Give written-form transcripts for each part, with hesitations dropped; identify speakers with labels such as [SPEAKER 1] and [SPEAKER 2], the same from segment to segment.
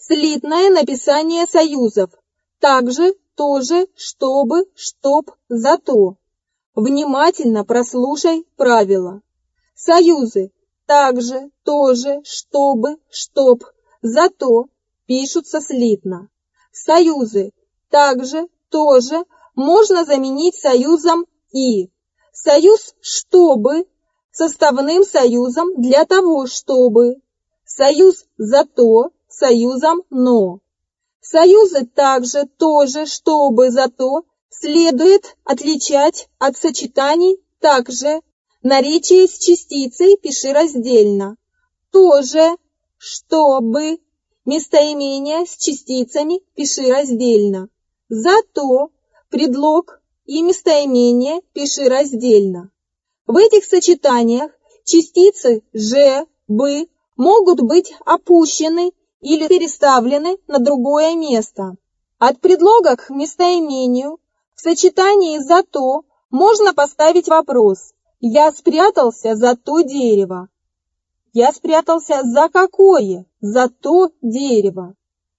[SPEAKER 1] Слитное написание союзов. Также, тоже, чтобы, чтоб, зато. Внимательно прослушай правила. Союзы также, тоже, чтобы, чтоб, зато пишутся слитно. Союзы также, тоже можно заменить союзом и. Союз «чтобы» составным союзом для того, чтобы. Союз «зато» союзом «но». Союзы также, тоже, чтобы, зато следует отличать от сочетаний также. Наречие с частицей пиши раздельно. Тоже, чтобы. Местоимение с частицами пиши раздельно. Зато предлог и местоимение пиши раздельно. В этих сочетаниях частицы «же», «бы» могут быть опущены или переставлены на другое место. От предлога к местоимению в сочетании «зато» можно поставить вопрос: «Я спрятался за то дерево». Я спрятался за какое? За то дерево.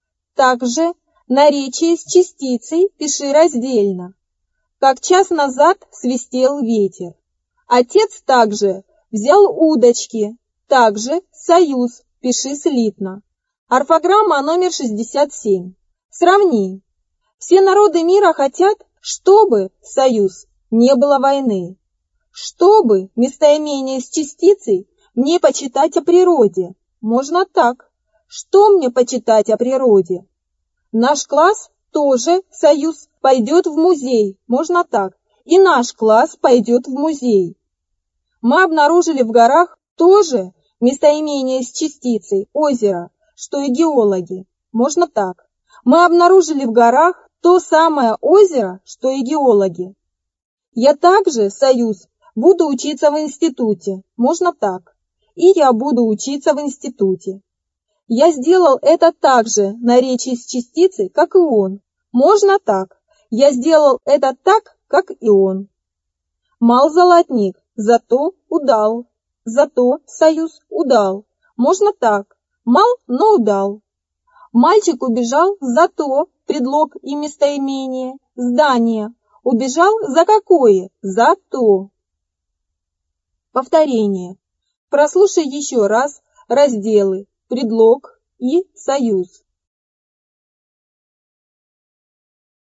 [SPEAKER 1] Также наречие с частицей пиши раздельно. Как час назад свистел ветер. Отец также взял удочки. Также союз пиши слитно. Орфограмма номер 67. Сравни. Все народы мира хотят, чтобы, союз, не было войны. Чтобы, местоимение с частицей, мне почитать о природе. Можно так. Что мне почитать о природе? Наш класс тоже, союз, пойдет в музей. Можно так. И наш класс пойдет в музей. Мы обнаружили в горах тоже местоимение с частицей озеро, что и геологи. Можно так. Мы обнаружили в горах то самое озеро, что и геологи. Я также, союз, буду учиться в институте. Можно так. И я буду учиться в институте. Я сделал это так же, наречие с частицей, как и он. Можно так. Я сделал это так, как и он. Мал золотник, зато удал. Зато, союз, удал. Можно так. Мал, но удал. Мальчик убежал, зато, предлог и местоимение, здание. Убежал за какое? За то. Повторение. Прослушай еще раз разделы, предлог и союз.